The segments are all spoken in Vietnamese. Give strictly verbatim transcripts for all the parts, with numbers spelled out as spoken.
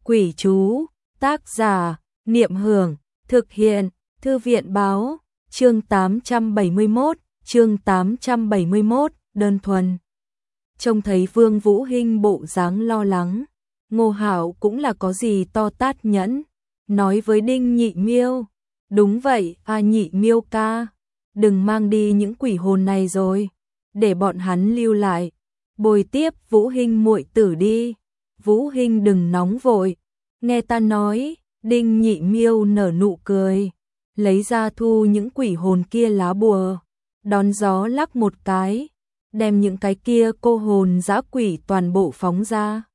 Quỷ chú, tác giả, Niệm Hưởng, thực hiện, Thư viện báo, chương tám trăm bảy mươi mốt, chương tám trăm bảy mươi mốt, đơn thuần. Trông thấy Vương Vũ Hinh bộ dáng lo lắng, Ngô Hạo cũng là có gì to tát nhẫn, nói với Đinh Nhị Miêu, đúng vậy, a Nhị Miêu ca, đừng mang đi những quỷ hồn này rồi, để bọn hắn lưu lại, bồi tiếp Vũ Hinh muội tử đi. Vũ Hinh đừng nóng vội, nghe ta nói. Đinh Nhị Miêu nở nụ cười, lấy ra thu những quỷ hồn kia lá bùa, đón gió lắc một cái, đem những cái kia cô hồn dã quỷ toàn bộ phóng ra.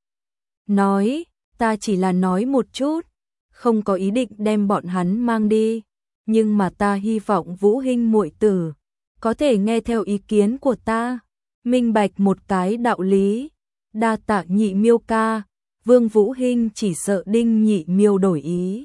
Nói, ta chỉ là nói một chút, không có ý định đem bọn hắn mang đi, nhưng mà ta hy vọng Vũ Hinh muội tử có thể nghe theo ý kiến của ta, minh bạch một cái đạo lý. Đa tạ Nhị Miêu ca. Vương Vũ Hinh chỉ sợ Đinh Nhị Miêu đổi ý,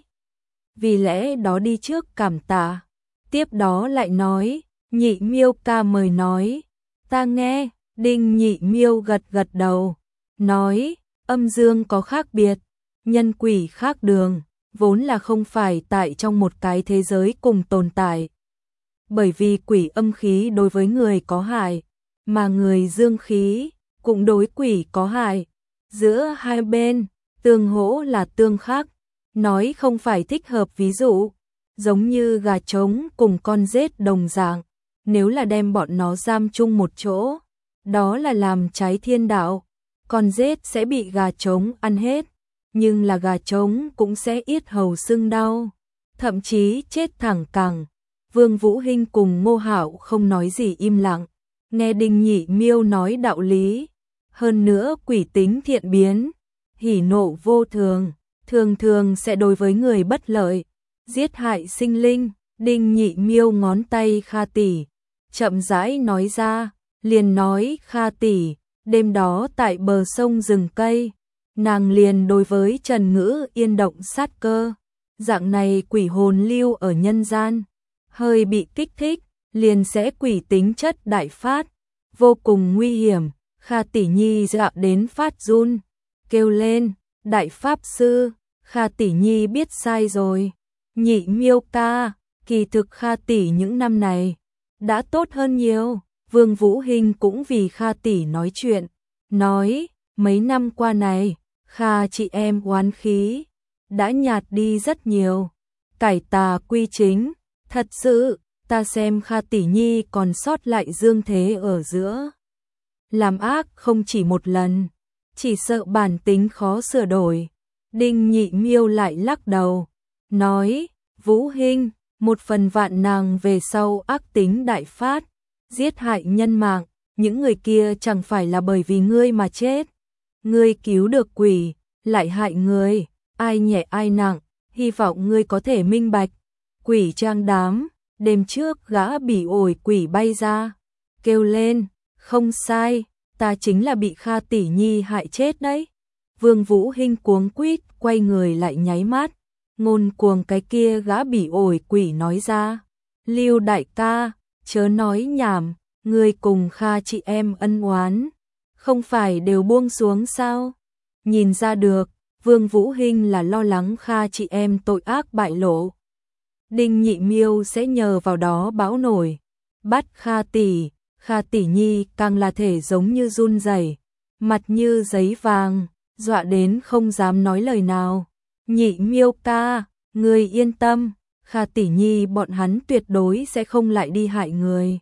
vì lẽ đó đi trước cảm tạ, tiếp đó lại nói, Nhị Miêu ca mời nói, ta nghe. Đinh Nhị Miêu gật gật đầu, nói, âm dương có khác biệt, nhân quỷ khác đường, vốn là không phải tại trong một cái thế giới cùng tồn tại. Bởi vì quỷ âm khí đối với người có hại, mà người dương khí cũng đối quỷ có hại. Giữa hai bên, tương hỗ là tương khắc, nói không phải thích hợp ví dụ, giống như gà trống cùng con rết đồng dạng, nếu là đem bọn nó giam chung một chỗ, đó là làm trái thiên đạo, con rết sẽ bị gà trống ăn hết, nhưng là gà trống cũng sẽ yết hầu sưng đau, thậm chí chết thẳng cẳng. Vương Vũ Hinh cùng Ngô Hạo không nói gì im lặng, nghe Đinh Nhị Miêu nói đạo lý. Hơn nữa quỷ tính thiện biến, hỉ nộ vô thường, thường thường sẽ đối với người bất lợi, giết hại sinh linh. Đinh Nhị Miêu ngón tay Kha tỷ, chậm rãi nói ra, liền nói, Kha tỷ, đêm đó tại bờ sông rừng cây, nàng liền đối với Trần Ngữ Yên động sát cơ, dạng này quỷ hồn lưu ở nhân gian, hơi bị kích thích, liền sẽ quỷ tính chất đại phát, vô cùng nguy hiểm. Kha tỷ nhi dọa đến phát run, kêu lên, đại pháp sư. Kha tỷ nhi biết sai rồi. Nhị Miêu ca, kỳ thực Kha tỷ những năm này đã tốt hơn nhiều. Vương Vũ Hinh cũng vì Kha tỷ nói chuyện, nói, mấy năm qua này, Kha chị em oán khí đã nhạt đi rất nhiều, cải tà quy chính, thật sự, ta xem Kha tỷ nhi còn sót lại dương thế ở giữa. Làm ác không chỉ một lần, chỉ sợ bản tính khó sửa đổi. Đinh Nhị Miêu lại lắc đầu, nói, Vũ Hinh, một phần vạn nàng về sau ác tính đại phát, giết hại nhân mạng, những người kia chẳng phải là bởi vì ngươi mà chết. Ngươi cứu được quỷ, lại hại người, ai nhẹ ai nặng, hy vọng ngươi có thể minh bạch. Quỷ trang đám, đêm trước gã bỉ ổi quỷ bay ra, kêu lên, không sai, ta chính là bị Kha tỷ nhi hại chết đấy. Vương Vũ Hinh cuống quýt quay người lại nháy mắt, ngôn cuồng cái kia gã bỉ ổi quỷ nói ra, Lưu đại ca, chớ nói nhảm, người cùng Kha chị em ân oán, không phải đều buông xuống sao? Nhìn ra được, Vương Vũ Hinh là lo lắng Kha chị em tội ác bại lộ. Đinh Nhị Miêu sẽ nhờ vào đó báo nổi, bắt Kha tỷ. Kha tỷ nhi càng là thể giống như run rẩy, mặt như giấy vàng, dọa đến không dám nói lời nào. Nhị Miêu ca, người yên tâm, Kha tỷ nhi bọn hắn tuyệt đối sẽ không lại đi hại người.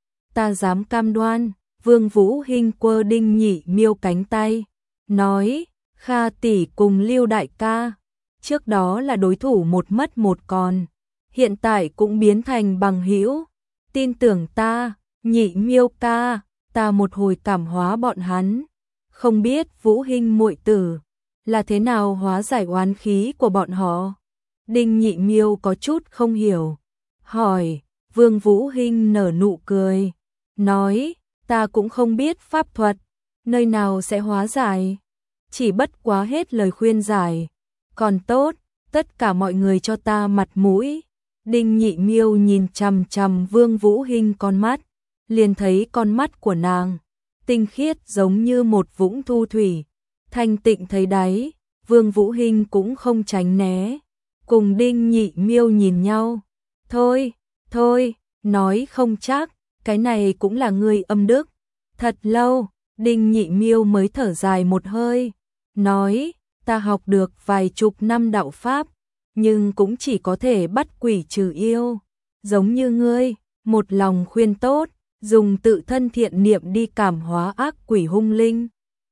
Ta dám cam đoan. Vương Vũ Hinh quơ Đinh Nhị Miêu cánh tay, nói, Kha tỷ cùng Lưu đại ca, trước đó là đối thủ một mất một còn, hiện tại cũng biến thành bằng hữu, tin tưởng ta. Nhị Miêu ca, ta một hồi cảm hóa bọn hắn, không biết Vũ Hinh muội tử là thế nào hóa giải oán khí của bọn họ. Đinh Nhị Miêu có chút không hiểu, hỏi. Vương Vũ Hinh nở nụ cười, nói, ta cũng không biết pháp thuật, nơi nào sẽ hóa giải, chỉ bất quá hết lời khuyên giải, còn tốt, tất cả mọi người cho ta mặt mũi. Đinh Nhị Miêu nhìn chằm chằm Vương Vũ Hinh con mắt, liền thấy con mắt của nàng tinh khiết giống như một vũng thu thủy, thanh tịnh thấy đáy. Vương Vũ Hinh cũng không tránh né, cùng Đinh Nhị Miêu nhìn nhau. Thôi, thôi, nói không chắc, cái này cũng là người âm đức. Thật lâu, Đinh Nhị Miêu mới thở dài một hơi, nói, ta học được vài chục năm đạo pháp, nhưng cũng chỉ có thể bắt quỷ trừ yêu. Giống như ngươi, một lòng khuyên tốt, dùng tự thân thiện niệm đi cảm hóa ác quỷ hung linh.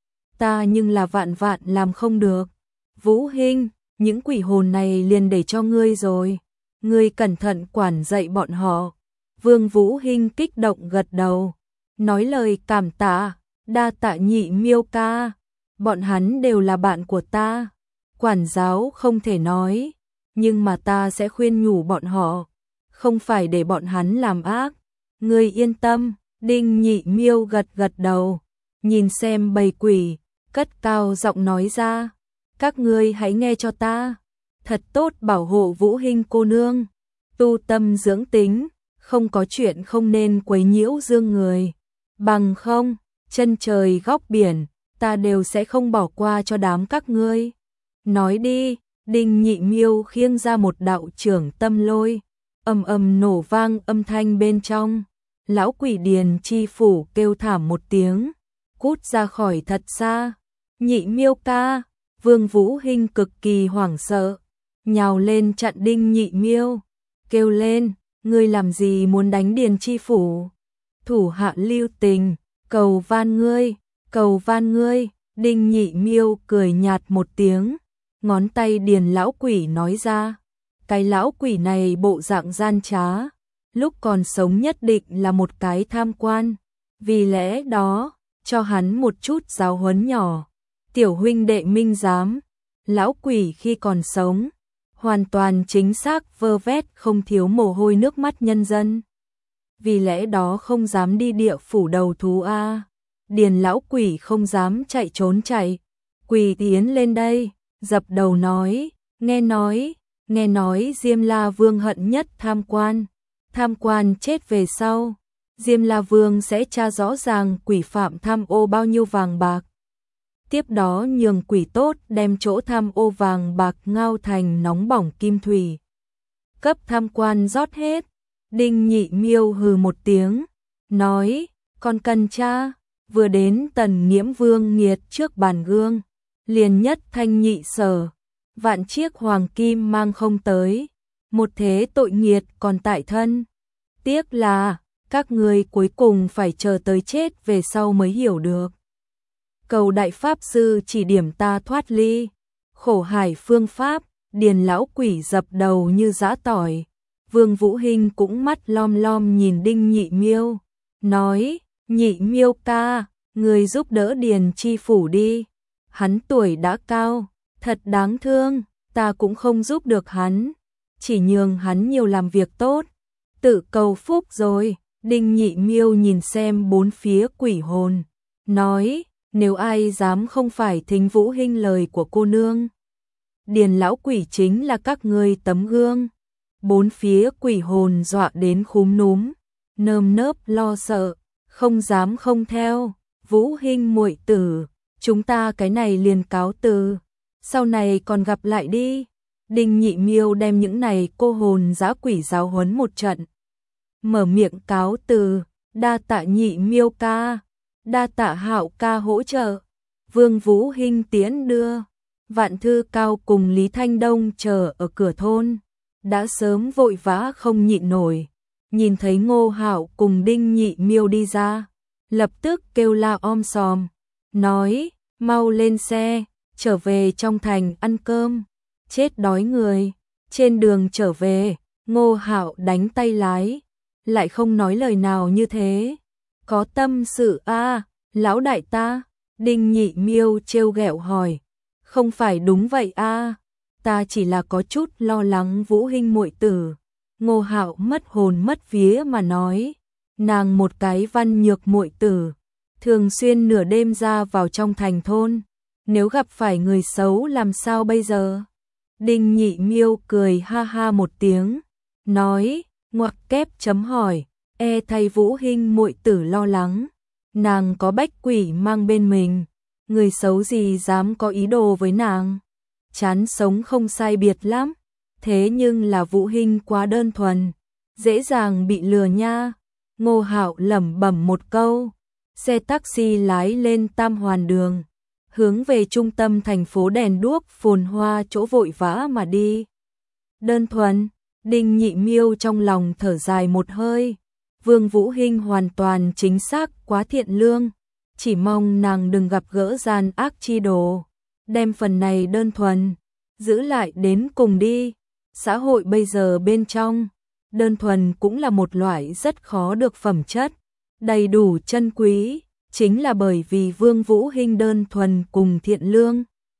Ta nhưng là vạn vạn làm không được. Vũ Hinh, những quỷ hồn này liền để cho ngươi rồi. Ngươi cẩn thận quản dạy bọn họ. Vương Vũ Hinh kích động gật đầu, nói lời cảm tạ, đa tạ Nhị Miêu ca. Bọn hắn đều là bạn của ta. Quản giáo không thể nói, nhưng mà ta sẽ khuyên nhủ bọn họ, không phải để bọn hắn làm ác. Ngươi yên tâm. Đinh Nhị Miêu gật gật đầu, nhìn xem bầy quỷ, cất cao giọng nói ra, các ngươi hãy nghe cho ta, thật tốt bảo hộ Vũ Hinh cô nương, tu tâm dưỡng tính, không có chuyện không nên quấy nhiễu dương người, bằng không, chân trời góc biển, ta đều sẽ không bỏ qua cho đám các ngươi. Nói đi. Đinh Nhị Miêu khiêng ra một đạo trưởng tâm lôi, ầm ầm nổ vang âm thanh bên trong. Lão quỷ Điền Chi Phủ kêu thảm một tiếng, cút ra khỏi thật xa. Nhị Miêu ca. Vương Vũ Hinh cực kỳ hoảng sợ, nhào lên chặn Đinh Nhị Miêu, kêu lên, ngươi làm gì muốn đánh Điền Chi Phủ? Thủ hạ lưu tình, cầu van ngươi, cầu van ngươi. Đinh Nhị Miêu cười nhạt một tiếng, ngón tay Điền lão quỷ nói ra, cái lão quỷ này bộ dạng gian trá, lúc còn sống nhất định là một cái tham quan, vì lẽ đó, cho hắn một chút giáo huấn nhỏ. Tiểu huynh đệ minh giám, lão quỷ khi còn sống, hoàn toàn chính xác vơ vét không thiếu mồ hôi nước mắt nhân dân. Vì lẽ đó không dám đi địa phủ đầu thú a. Điền lão quỷ không dám chạy trốn chạy, quỳ tiến lên đây, dập đầu nói, nghe nói, nghe nói Diêm La Vương hận nhất tham quan, tham quan chết về sau, Diêm La Vương sẽ tra rõ ràng quỷ phạm tham ô bao nhiêu vàng bạc. Tiếp đó nhường quỷ tốt đem chỗ tham ô vàng bạc ngao thành nóng bỏng kim thủy, cấp tham quan rót hết. Đinh Nhị Miêu hừ một tiếng, nói, con cần cha. Vừa đến Tần Nghiễm Vương nghiệt trước bàn gương, liền nhất thanh nhị sở, vạn chiếc hoàng kim mang không tới, một thế tội nghiệt còn tại thân. Tiếc là, các ngươi cuối cùng phải chờ tới chết về sau mới hiểu được. Cầu đại pháp sư chỉ điểm ta thoát ly khổ hải phương pháp. Điền lão quỷ dập đầu như giã tỏi. Vương Vũ Hinh cũng mắt lom lom nhìn Đinh Nhị Miêu, nói, Nhị Miêu ca, người giúp đỡ Điền Chi Phủ đi. Hắn tuổi đã cao, thật đáng thương, ta cũng không giúp được hắn, chỉ nhường hắn nhiều làm việc tốt, tự cầu phúc rồi. Đinh Nhị Miêu nhìn xem bốn phía quỷ hồn, nói, nếu ai dám không phải thính Vũ Hinh lời của cô nương, Điền lão quỷ chính là các ngươi tấm gương. Bốn phía quỷ hồn dọa đến khúm núm, nơm nớp lo sợ, không dám không theo. Vũ Hinh muội tử, chúng ta cái này liền cáo từ, sau này còn gặp lại đi. Đinh Nhị Miêu đem những này cô hồn dã quỷ giáo huấn một trận, mở miệng cáo từ, đa tạ Nhị Miêu ca, đa tạ Hạo ca hỗ trợ. Vương Vũ Hinh tiễn đưa, Vạn Thư Cao cùng Lý Thanh Đông chờ ở cửa thôn, đã sớm vội vã không nhịn nổi, nhìn thấy Ngô Hạo cùng Đinh Nhị Miêu đi ra, lập tức kêu la om sòm, nói, mau lên xe, trở về trong thành ăn cơm, chết đói người. Trên đường trở về, Ngô Hạo đánh tay lái, lại không nói lời nào như thế. Có tâm sự a, à, lão đại ta. Đinh Nhị Miêu trêu ghẹo hỏi, không phải đúng vậy a, à, ta chỉ là có chút lo lắng Vũ Hinh muội tử. Ngô Hạo mất hồn mất vía mà nói, nàng một cái văn nhược muội tử, thường xuyên nửa đêm ra vào trong thành thôn, nếu gặp phải người xấu làm sao bây giờ? Đinh Nhị Miêu cười ha ha một tiếng, nói, ngoặc kép chấm hỏi, e thay Vũ Hinh muội tử lo lắng, nàng có bách quỷ mang bên mình, người xấu gì dám có ý đồ với nàng. chán sống không sai biệt lắm, thế nhưng là Vũ Hinh quá đơn thuần, dễ dàng bị lừa nha. Ngô Hạo lẩm bẩm một câu, xe taxi lái lên Tam Hoàn đường, hướng về trung tâm thành phố đèn đuốc phồn hoa chỗ vội vã mà đi. Đơn thuần, Đinh Nhị Miêu trong lòng thở dài một hơi, Vương Vũ Hinh hoàn toàn chính xác quá thiện lương, chỉ mong nàng đừng gặp gỡ gian ác chi đồ, đem phần này đơn thuần giữ lại đến cùng đi. Xã hội bây giờ bên trong, đơn thuần cũng là một loại rất khó được phẩm chất, đầy đủ chân quý, chính là bởi vì Vương Vũ Hinh đơn thuần cùng thiện lương.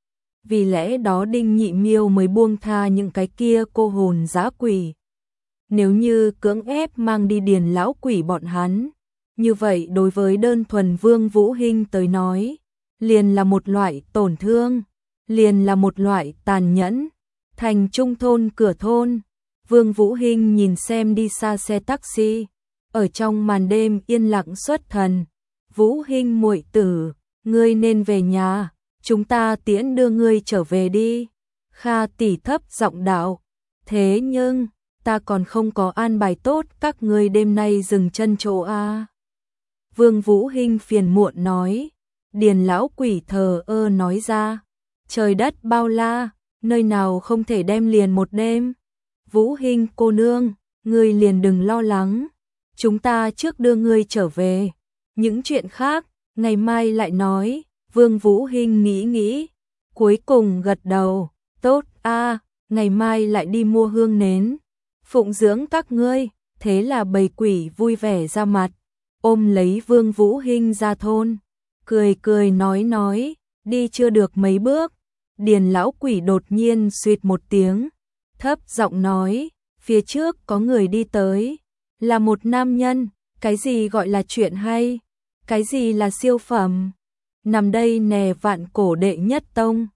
Vì lẽ đó Đinh Nhị Miêu mới buông tha những cái kia cô hồn dã quỷ. Nếu như cưỡng ép mang đi điền lão quỷ bọn hắn, như vậy đối với đơn thuần Vương Vũ Hinh tới nói, liền là một loại tổn thương, liền là một loại tàn nhẫn. Thành trung thôn cửa thôn, Vương Vũ Hinh nhìn xem đi xa xe taxi, ở trong màn đêm yên lặng xuất thần. Vũ Hinh muội tử, ngươi nên về nhà, chúng ta tiễn đưa ngươi trở về đi. Kha tỷ thấp giọng đạo, thế nhưng, ta còn không có an bài tốt các ngươi đêm nay dừng chân chỗ a. Vương Vũ Hinh phiền muộn nói, điền lão quỷ thờ ơ nói ra, trời đất bao la, nơi nào không thể đem liền một đêm. Vũ Hinh cô nương, ngươi liền đừng lo lắng, chúng ta trước đưa ngươi trở về, những chuyện khác, ngày mai lại nói. Vương Vũ Hinh nghĩ nghĩ, cuối cùng gật đầu, tốt a, ngày mai lại đi mua hương nến, phụng dưỡng các ngươi. Thế là bầy quỷ vui vẻ ra mặt, ôm lấy Vương Vũ Hinh ra thôn, cười cười nói nói, đi chưa được mấy bước, điền lão quỷ đột nhiên suýt một tiếng, thấp giọng nói, phía trước có người đi tới, là một nam nhân. Cái gì gọi là chuyện hay, cái gì là siêu phẩm, nằm đây nè vạn cổ đệ nhất tông.